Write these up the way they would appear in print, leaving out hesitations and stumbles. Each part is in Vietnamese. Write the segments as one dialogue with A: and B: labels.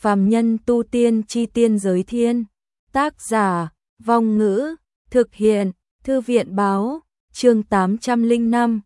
A: Phàm nhân tu tiên chi tiên giới thiên. Tác giả, Vong Ngữ, thực hiện, Thư viện báo, chương 805,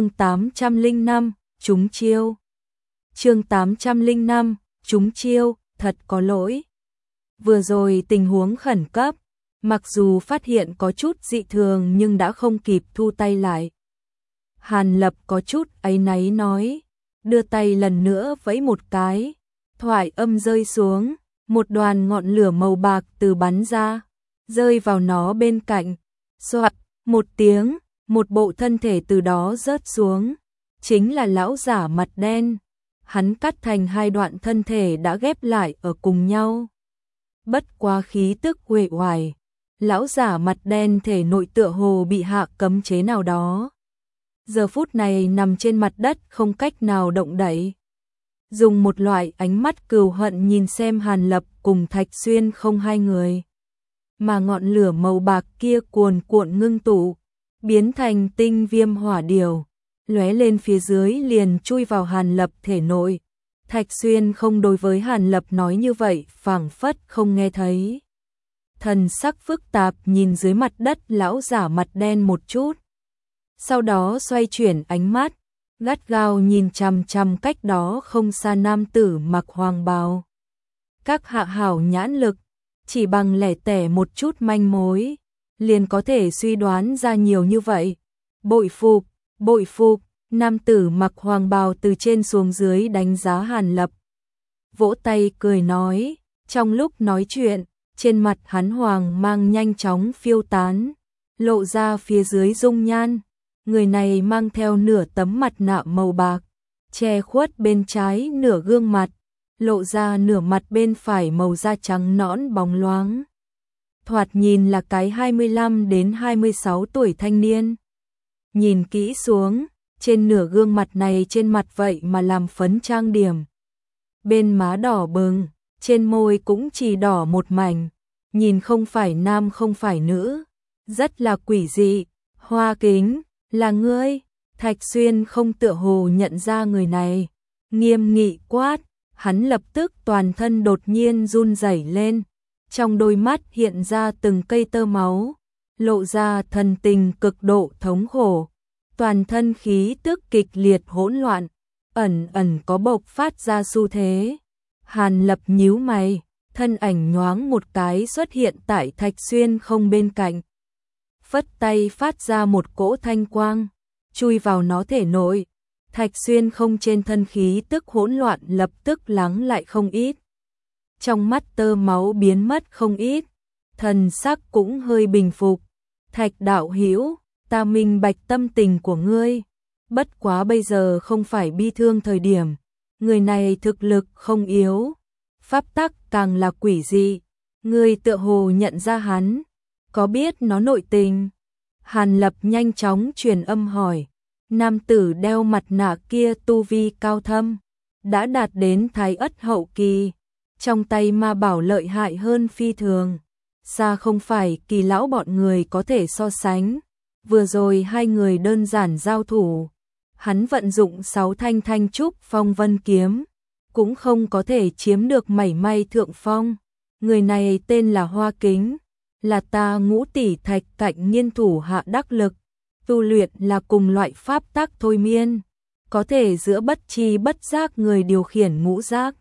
A: chúng chiêu. Chương 805, chúng chiêu, thật có lỗi. Vừa rồi tình huống khẩn cấp, mặc dù phát hiện có chút dị thường nhưng đã không kịp thu tay lại. Hàn Lập có chút áy náy nói, đưa tay lần nữa vẫy một cái, thoại âm rơi xuống, một đoàn ngọn lửa màu bạc từ bắn ra, rơi vào nó bên cạnh, xoạt, một tiếng, một bộ thân thể từ đó rớt xuống, chính là lão giả mặt đen. Hắn cắt thành hai đoạn thân thể đã ghép lại ở cùng nhau. Bất quá khí tức uể oải, lão giả mặt đen thể nội tựa hồ bị hạ cấm chế nào đó. Giờ phút này nằm trên mặt đất không cách nào động đậy. Dùng một loại ánh mắt cừu hận nhìn xem Hàn Lập cùng Thạch Xuyên không hai người. Mà ngọn lửa màu bạc kia cuồn cuộn ngưng tụ, biến thành tinh viêm hỏa điểu, lóe lên phía dưới liền chui vào Hàn Lập thể nội. Thạch Xuyên không đối với Hàn Lập nói như vậy, phảng phất không nghe thấy. Thần sắc phức tạp nhìn dưới mặt đất lão giả mặt đen một chút. Sau đó xoay chuyển ánh mắt, gắt gao nhìn chằm chằm cách đó không xa nam tử mặc hoàng bào. Các hạ hảo nhãn lực, chỉ bằng lẻ tẻ một chút manh mối, liền có thể suy đoán ra nhiều như vậy. Bội phục, nam tử mặc hoàng bào từ trên xuống dưới đánh giá Hàn Lập. Vỗ tay cười nói, trong lúc nói chuyện, trên mặt hắn hoàng mang nhanh chóng phiêu tán, lộ ra phía dưới dung nhan. Người này mang theo nửa tấm mặt nạ màu bạc, che khuất bên trái nửa gương mặt, lộ ra nửa mặt bên phải màu da trắng nõn bóng loáng. Thoạt nhìn là cái 25 đến 26 tuổi thanh niên. Nhìn kỹ xuống, trên nửa gương mặt này trên mặt vậy mà làm phấn trang điểm. Bên má đỏ bừng, trên môi cũng chỉ đỏ một mảnh, nhìn không phải nam không phải nữ, rất là quỷ dị. Hoa Kính, là ngươi? Thạch Xuyên không tựa hồ nhận ra người này, nghiêm nghị quát, hắn lập tức toàn thân đột nhiên run rẩy lên, trong đôi mắt hiện ra từng cây tơ máu, lộ ra thần tình cực độ thống khổ, toàn thân khí tức kịch liệt hỗn loạn, ẩn ẩn có bộc phát ra xu thế. Hàn Lập nhíu mày, thân ảnh nhoáng một cái xuất hiện tại Thạch Xuyên không bên cạnh. Phất tay phát ra một cỗ thanh quang, chui vào nó thể nội. Thạch Xuyên không trên thân khí tức hỗn loạn lập tức lắng lại không ít. Trong mắt tơ máu biến mất không ít, thần sắc cũng hơi bình phục. Thạch đạo hữu, ta minh bạch tâm tình của ngươi, bất quá bây giờ không phải bi thương thời điểm. Người này thực lực không yếu, pháp tắc càng là quỷ dị, ngươi tựa hồ nhận ra hắn, có biết nó nội tình? Hàn Lập nhanh chóng truyền âm hỏi. Nam tử đeo mặt nạ kia tu vi cao thâm, đã đạt đến Thái Ất hậu kỳ, trong tay ma bảo lợi hại hơn phi thường, xa không phải Kỳ lão bọn người có thể so sánh. Vừa rồi hai người đơn giản giao thủ, hắn vận dụng 6 thanh thanh trúc phong vân kiếm, cũng không có thể chiếm được mảy may thượng phong. Người này tên là Hoa Kính, là ta Ngũ tỷ Thạch Cạnh nghiên thủ hạ đắc lực, tu luyện là cùng loại pháp tắc thôi miên, có thể giữa bất chi bất giác người điều khiển ngũ giác.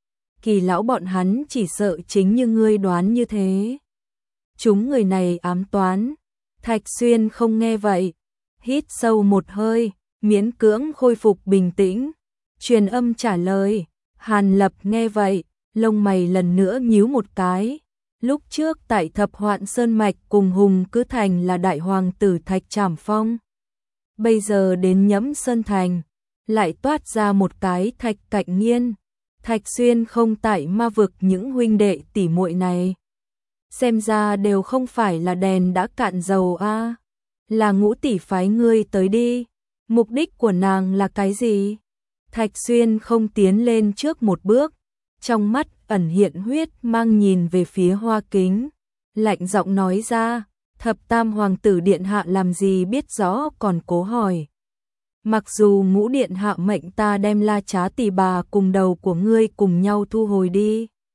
A: Kỳ lão bọn hắn chỉ sợ chính như ngươi đoán như thế. Chúng người này ám toán. Thạch Xuyên không nghe vậy, hít sâu một hơi, miễn cưỡng khôi phục bình tĩnh, truyền âm trả lời. Hàn Lập nghe vậy, lông mày lần nữa nhíu một cái. Lúc trước tại Thập Hoạn Sơn Mạch cùng Hùng Cứ Thành là đại hoàng tử Thạch Trảm Phong. Bây giờ đến Nhẫm Sơn Thành, lại toát ra một cái Thạch Cạnh Nghiên. Thạch Xuyên không tại ma vực những huynh đệ tỷ muội này. Xem ra đều không phải là đèn đã cạn dầu a. Là Ngũ tỷ phái ngươi tới đi. Mục đích của nàng là cái gì? Thạch Xuyên không tiến lên trước một bước, trong mắt ẩn hiện huyết mang nhìn về phía Hoa Kính, lạnh giọng nói ra, Thập Tam hoàng tử điện hạ làm gì biết rõ còn cố hỏi. Mặc dù Ngũ điện hạ mệnh ta đem La Trá tỷ bà cùng đầu của ngươi cùng nhau thu hồi đi,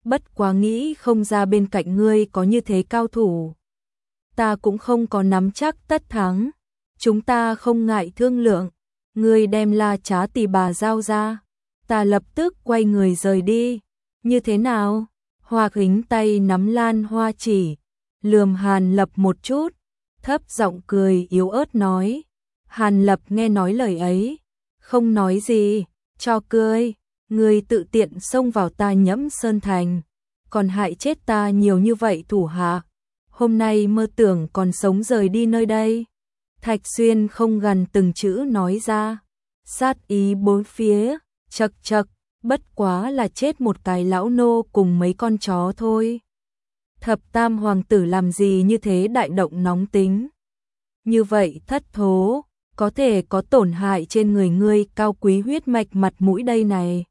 A: bất quá nghĩ không ra bên cạnh ngươi có như thế cao thủ. Ta cũng không có nắm chắc tất thắng, chúng ta không ngại thương lượng, ngươi đem La Trá Tỳ Bà giao ra, ta lập tức quay người rời đi, như thế nào? Hoa Kính tay nắm lan hoa chỉ, lườm Hàn Lập một chút, thấp giọng cười yếu ớt nói. Hàn Lập nghe nói lời ấy, không nói gì, cho cười, ngươi tự tiện xông vào ta Nhẫm Sơn Thành, còn hại chết ta nhiều như vậy thủ hạ, hôm nay mơ tưởng còn sống rời đi nơi đây. Thạch Xuyên không gần từng chữ nói ra, sát ý bốn phía, chậc chậc, bất quá là chết một cái lão nô cùng mấy con chó thôi. Thập Tam hoàng tử làm gì như thế đại động nóng tính? Như vậy thất thố, có thể có tổn hại trên người ngươi cao quý huyết mạch mặt mũi đây này.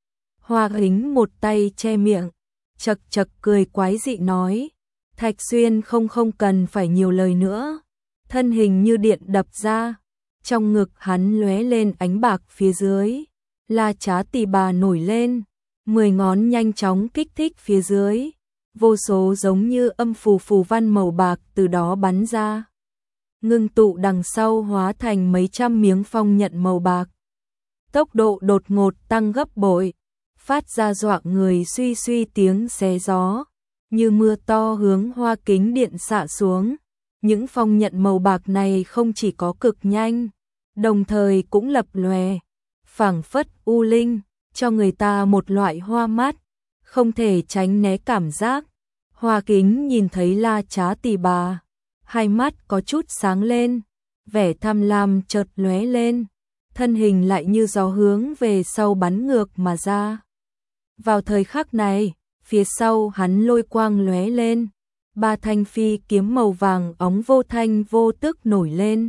A: Hoa Kính một tay che miệng, chậc chậc cười quái dị nói. Thạch Xuyên không cần phải nhiều lời nữa, thân hình như điện đập ra, trong ngực hắn lóe lên ánh bạc phía dưới, La Trá Tỳ Bà nổi lên, 10 ngón nhanh chóng kích thích phía dưới, vô số giống như âm phù văn màu bạc từ đó bắn ra, ngưng tụ đằng sau hóa thành mấy trăm miếng phong nhận màu bạc. Tốc độ đột ngột tăng gấp bội, phát ra dọa người suy suy tiếng xé gió, như mưa to hướng Hoa Kính điện xạ xuống. Những phong nhận màu bạc này không chỉ có cực nhanh, đồng thời cũng lập lòe, phảng phất u linh, cho người ta một loại hoa mắt, không thể tránh né cảm giác. Hoa Kính nhìn thấy La Trá Tỳ Bà, hai mắt có chút sáng lên, vẻ tham lam chợt lóe lên, thân hình lại như gió hướng về sau bắn ngược mà ra. Vào thời khắc này, phía sau hắn lôi quang lóe lên, 3 thanh phi kiếm màu vàng óng vô thanh vô tức nổi lên.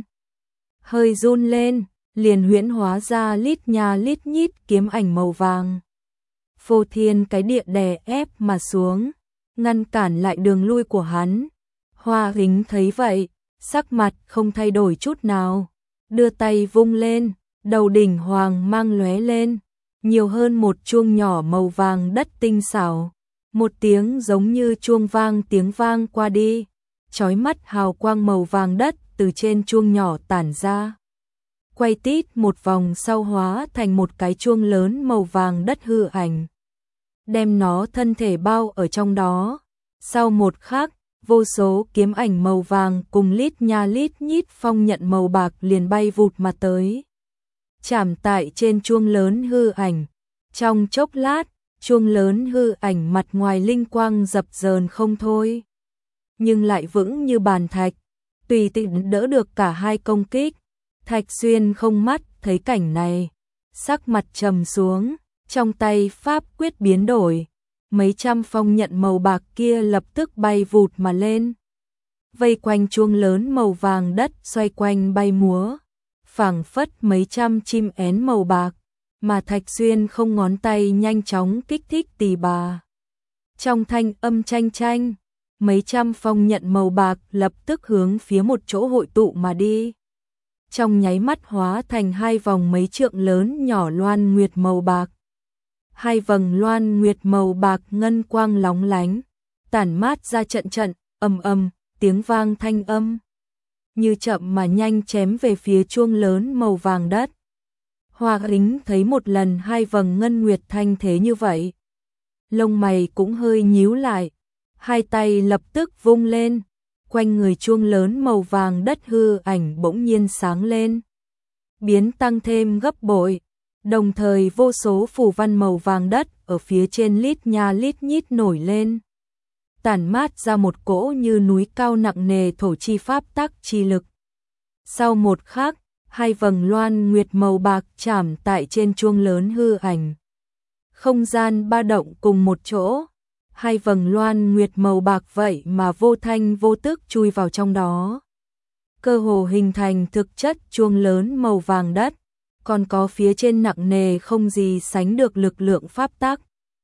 A: Hơi run lên, liền huyễn hóa ra lít nha lít nhít kiếm ảnh màu vàng. Phô thiên cái địa đè ép mà xuống, ngăn cản lại đường lui của hắn. Hoa Kính thấy vậy, sắc mặt không thay đổi chút nào, đưa tay vung lên, đầu đỉnh hoàng mang lóe lên, nhiều hơn một chuông nhỏ màu vàng đất tinh xảo. Một tiếng giống như chuông vang tiếng vang qua đi, chói mắt hào quang màu vàng đất từ trên chuông nhỏ tản ra. Quay tít một vòng sau hóa thành một cái chuông lớn màu vàng đất hư ảnh, đem nó thân thể bao ở trong đó. Sau một khắc, vô số kiếm ảnh màu vàng cùng lít nha lít nhít phong nhận màu bạc liền bay vụt mà tới, chạm tại trên chuông lớn hư ảnh. Trong chốc lát, chuông lớn hư ảnh mặt ngoài linh quang dập dờn không thôi, nhưng lại vững như bàn thạch, tùy tiện đỡ được cả hai công kích. Thạch Xuyên không mắt thấy cảnh này, sắc mặt trầm xuống, trong tay pháp quyết biến đổi, mấy trăm phong nhận màu bạc kia lập tức bay vụt mà lên, vây quanh chuông lớn màu vàng đất xoay quanh bay múa, phảng phất mấy trăm chim én màu bạc. Mà Thạch Xuyên không ngón tay nhanh chóng kích thích Tỳ Bà. Trong thanh âm tranh tranh, mấy trăm phong nhận màu bạc lập tức hướng phía một chỗ hội tụ mà đi. Trong nháy mắt hóa thành hai vòng mấy trượng lớn nhỏ loan nguyệt màu bạc. Hai vầng loan nguyệt màu bạc ngân quang lóng lánh, tản mát ra trận trận, ầm tiếng vang thanh âm. Như chậm mà nhanh chém về phía chuông lớn màu vàng đất. Hoa Kính thấy một lần hai vầng ngân nguyệt thanh thế như vậy, lông mày cũng hơi nhíu lại, hai tay lập tức vung lên, quanh người chuông lớn màu vàng đất hư ảnh bỗng nhiên sáng lên, biến tăng thêm gấp bội, đồng thời vô số phù văn màu vàng đất ở phía trên lít nha lít nhít nổi lên, tản mát ra một cỗ như núi cao nặng nề thổ chi pháp tắc chi lực. Sau một khắc, hai vầng loan nguyệt màu bạc chạm tại trên chuông lớn hư ảnh. Không gian ba động cùng một chỗ, hai vầng loan nguyệt màu bạc vậy mà vô thanh vô tức chui vào trong đó. Cơ hồ hình thành thực chất chuông lớn màu vàng đất, còn có phía trên nặng nề không gì sánh được lực lượng pháp tắc.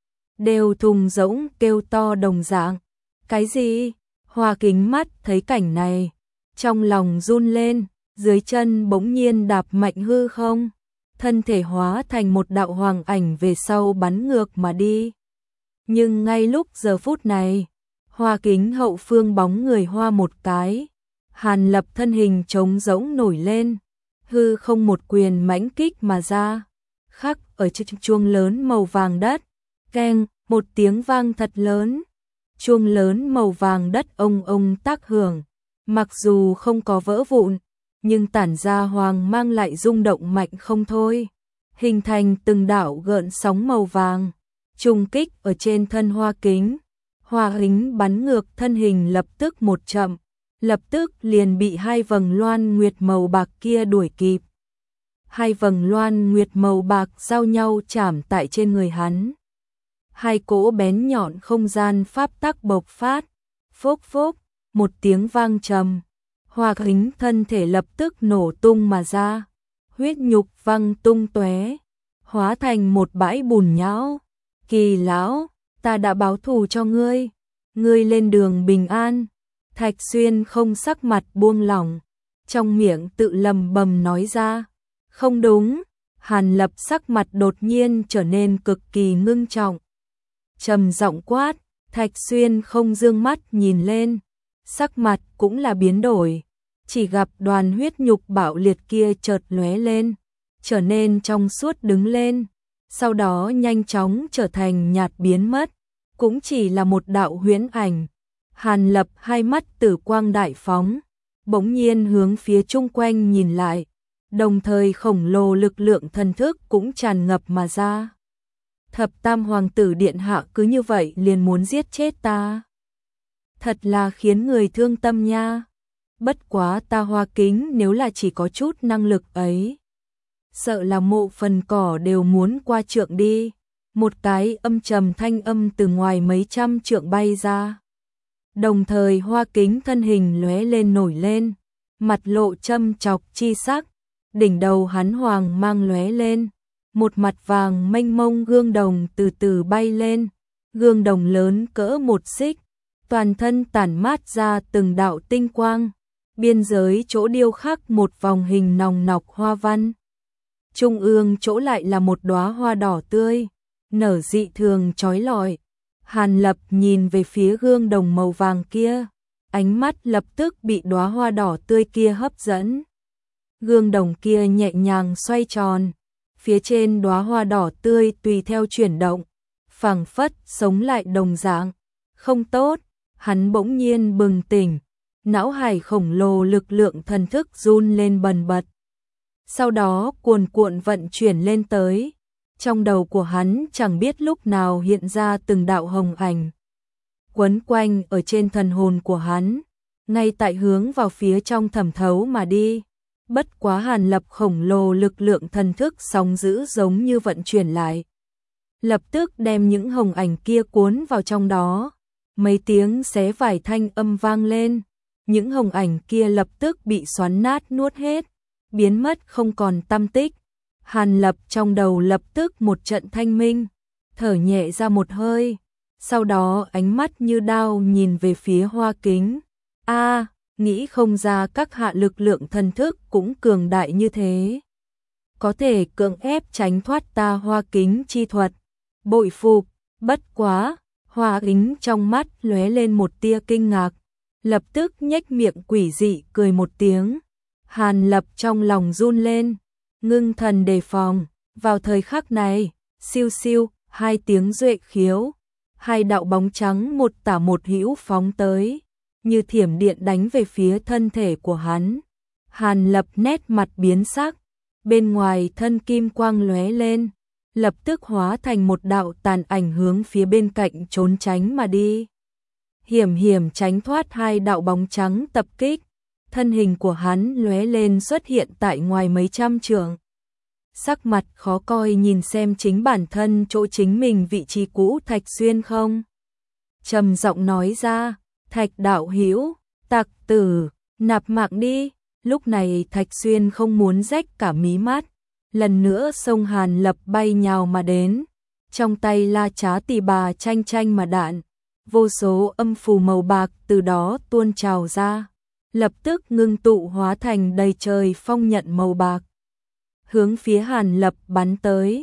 A: Đều thùng rỗng kêu to đồng dạng. Cái gì? Hoa Kính mắt thấy cảnh này, trong lòng run lên. Dưới chân bỗng nhiên đạp mạnh hư không, thân thể hóa thành một đạo hoàng ảnh về sau bắn ngược mà đi. Nhưng ngay lúc giờ phút này, hoa kính hậu phương bóng người hoa một cái, Hàn Lập thân hình trống rỗng nổi lên, hư không một quyền mãnh kích mà ra, khắc ở chiếc chuông lớn màu vàng đất, keng, một tiếng vang thật lớn, chuông lớn màu vàng đất ông ông tác hưởng, mặc dù không có vỡ vụn, nhưng tản ra hoàng mang lại rung động mạnh không thôi, hình thành từng đạo gợn sóng màu vàng, trùng kích ở trên thân hoa kính. Hoa kính bắn ngược thân hình lập tức một chậm, lập tức liền bị hai vầng loan nguyệt màu bạc kia đuổi kịp. Hai vầng loan nguyệt màu bạc giao nhau chạm tại trên người hắn. Hai cỗ bén nhọn không gian pháp tắc bộc phát, phốc phốc, một tiếng vang trầm. Hoa kính thân thể lập tức nổ tung mà ra, huyết nhục văng tung tóe, hóa thành một bãi bùn nhão. Kỳ lão, ta đã báo thù cho ngươi, ngươi lên đường bình an. Thạch Xuyên không sắc mặt buông lỏng, trong miệng tự lầm bầm nói ra. Không đúng, Hàn Lập sắc mặt đột nhiên trở nên cực kỳ ngưng trọng. Trầm giọng quát, Thạch Xuyên không dương mắt nhìn lên, sắc mặt cũng là biến đổi, chỉ gặp đoàn huyết nhục bạo liệt kia chợt lóe lên, trở nên trong suốt đứng lên, sau đó nhanh chóng trở thành nhạt biến mất, cũng chỉ là một đạo huyễn ảnh. Hàn Lập hai mắt tử quang đại phóng, bỗng nhiên hướng phía chung quanh nhìn lại, đồng thời khổng lồ lực lượng thần thức cũng tràn ngập mà ra. Thập Tam Hoàng tử điện hạ cứ như vậy liền muốn giết chết ta. Thật là khiến người thương tâm nha. Bất quá ta Hoa Kính nếu là chỉ có chút năng lực ấy, sợ là mộ phần cỏ đều muốn qua trượng đi. Một cái âm trầm thanh âm từ ngoài mấy trăm trượng bay ra. Đồng thời Hoa Kính thân hình lóe lên nổi lên, mặt lộ châm chọc chi sắc, đỉnh đầu hắn hoàng mang lóe lên, một mặt vàng mênh mông gương đồng từ từ bay lên, gương đồng lớn cỡ một xích, toàn thân tản mát ra từng đạo tinh quang, biên giới chỗ điêu khắc một vòng hình nòng nọc hoa văn. Trung ương chỗ lại là một đóa hoa đỏ tươi, nở dị thường chói lọi. Hàn Lập nhìn về phía gương đồng màu vàng kia, ánh mắt lập tức bị đóa hoa đỏ tươi kia hấp dẫn. Gương đồng kia nhẹ nhàng xoay tròn, phía trên đóa hoa đỏ tươi tùy theo chuyển động, phảng phất sống lại đồng dạng. Không tốt, hắn bỗng nhiên bừng tỉnh, não hải khổng lồ lực lượng thần thức run lên bần bật. Sau đó cuồn cuộn vận chuyển lên tới. Trong đầu của hắn chẳng biết lúc nào hiện ra từng đạo hồng ảnh, quấn quanh ở trên thần hồn của hắn, ngay tại hướng vào phía trong thẩm thấu mà đi. Bất quá Hàn Lập khổng lồ lực lượng thần thức sóng dữ giống như vận chuyển lại, lập tức đem những hồng ảnh kia cuốn vào trong đó. Mấy tiếng xé vải thanh âm vang lên, những hồng ảnh kia lập tức bị xoắn nát nuốt hết, biến mất không còn tăm tích. Hàn Lập trong đầu lập tức một trận thanh minh, thở nhẹ ra một hơi, sau đó ánh mắt như đao nhìn về phía Hoa Kính. Nghĩ không ra các hạ lực lượng thần thức cũng cường đại như thế, có thể cưỡng ép tránh thoát ta Hoa Kính chi thuật, bội phục. Bất quá, Hoa Kính trong mắt lóe lên một tia kinh ngạc, lập tức nhếch miệng quỷ dị cười một tiếng. Hàn Lập trong lòng run lên, ngưng thần đề phòng. Vào thời khắc này, siêu siêu, hai tiếng duệ khiếu, hai đạo bóng trắng một tả một hữu phóng tới, như thiểm điện đánh về phía thân thể của hắn. Hàn Lập nét mặt biến sắc, bên ngoài thân kim quang lóe lên, lập tức hóa thành một đạo tàn ảnh hướng phía bên cạnh trốn tránh mà đi. Hiểm hiểm tránh thoát hai đạo bóng trắng tập kích, thân hình của hắn lóe lên xuất hiện tại ngoài mấy trăm trượng. Sắc mặt khó coi nhìn xem chính bản thân chỗ chính mình vị trí cũ Thạch Xuyên không. Trầm giọng nói ra, Thạch đạo hữu, tặc tử, nạp mạng đi. Lúc này Thạch Xuyên không muốn rách cả mí mắt, lần nữa xông Hàn Lập bay nhào mà đến, trong tay la chá tỳ bà chanh chanh mà đạn, vô số âm phù màu bạc từ đó tuôn trào ra, lập tức ngưng tụ hóa thành đầy trời phong nhận màu bạc, hướng phía Hàn Lập bắn tới,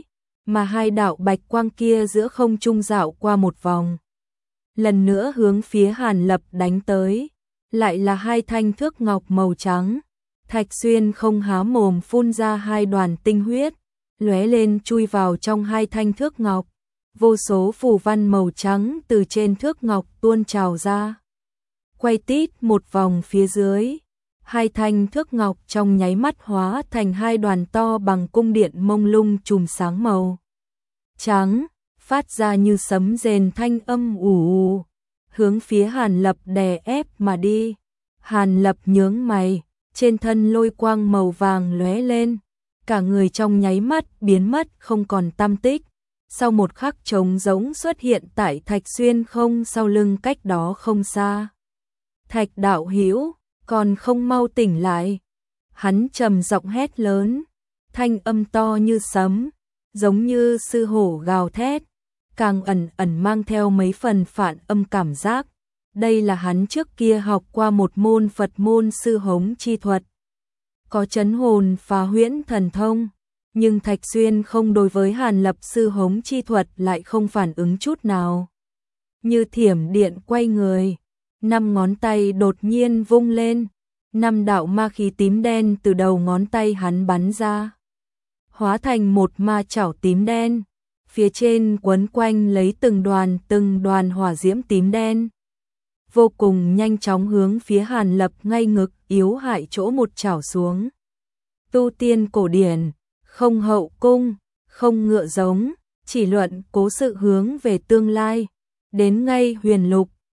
A: mà hai đạo bạch quang kia giữa không trung dạo qua một vòng. Lần nữa hướng phía Hàn Lập đánh tới, lại là hai thanh thước ngọc màu trắng. Thạch Xuyên không há mồm phun ra hai đoàn tinh huyết, lóe lên chui vào trong hai thanh thước ngọc. Vô số phù văn màu trắng từ trên thước ngọc tuôn trào ra. Quay tít một vòng phía dưới, hai thanh thước ngọc trong nháy mắt hóa thành hai đoàn to bằng cung điện mông lung chùm sáng màu trắng, phát ra như sấm rền thanh âm ù ù, hướng phía Hàn Lập đè ép mà đi. Hàn Lập nhướng mày, trên thân lôi quang màu vàng lóe lên, cả người trong nháy mắt biến mất không còn tăm tích. Sau một khắc trống rỗng xuất hiện tại Thạch Xuyên không sau lưng cách đó không xa. Thạch đạo hữu, còn không mau tỉnh lại. Hắn trầm giọng hét lớn, thanh âm to như sấm, giống như sư hổ gào thét, càng ẩn ẩn mang theo mấy phần phản âm cảm giác. Đây là hắn trước kia học qua một môn Phật môn sư hống chi thuật, có chấn hồn phá huyễn thần thông. Nhưng Thạch Xuyên không đối với Hàn Lập sư hống chi thuật lại không phản ứng chút nào. Như thiểm điện quay người, 5 ngón tay đột nhiên vung lên, 5 đạo ma khí tím đen từ đầu ngón tay hắn bắn ra, hóa thành một ma chảo tím đen, phía trên quấn quanh lấy từng đoàn hỏa diễm tím đen, vô cùng nhanh chóng hướng phía Hàn Lập ngay ngực yếu hại chỗ một chảo xuống. Tu tiên cổ điển, không hậu cung, không ngựa giống, chỉ luận cố sự hướng về tương lai, đến ngay huyền lục,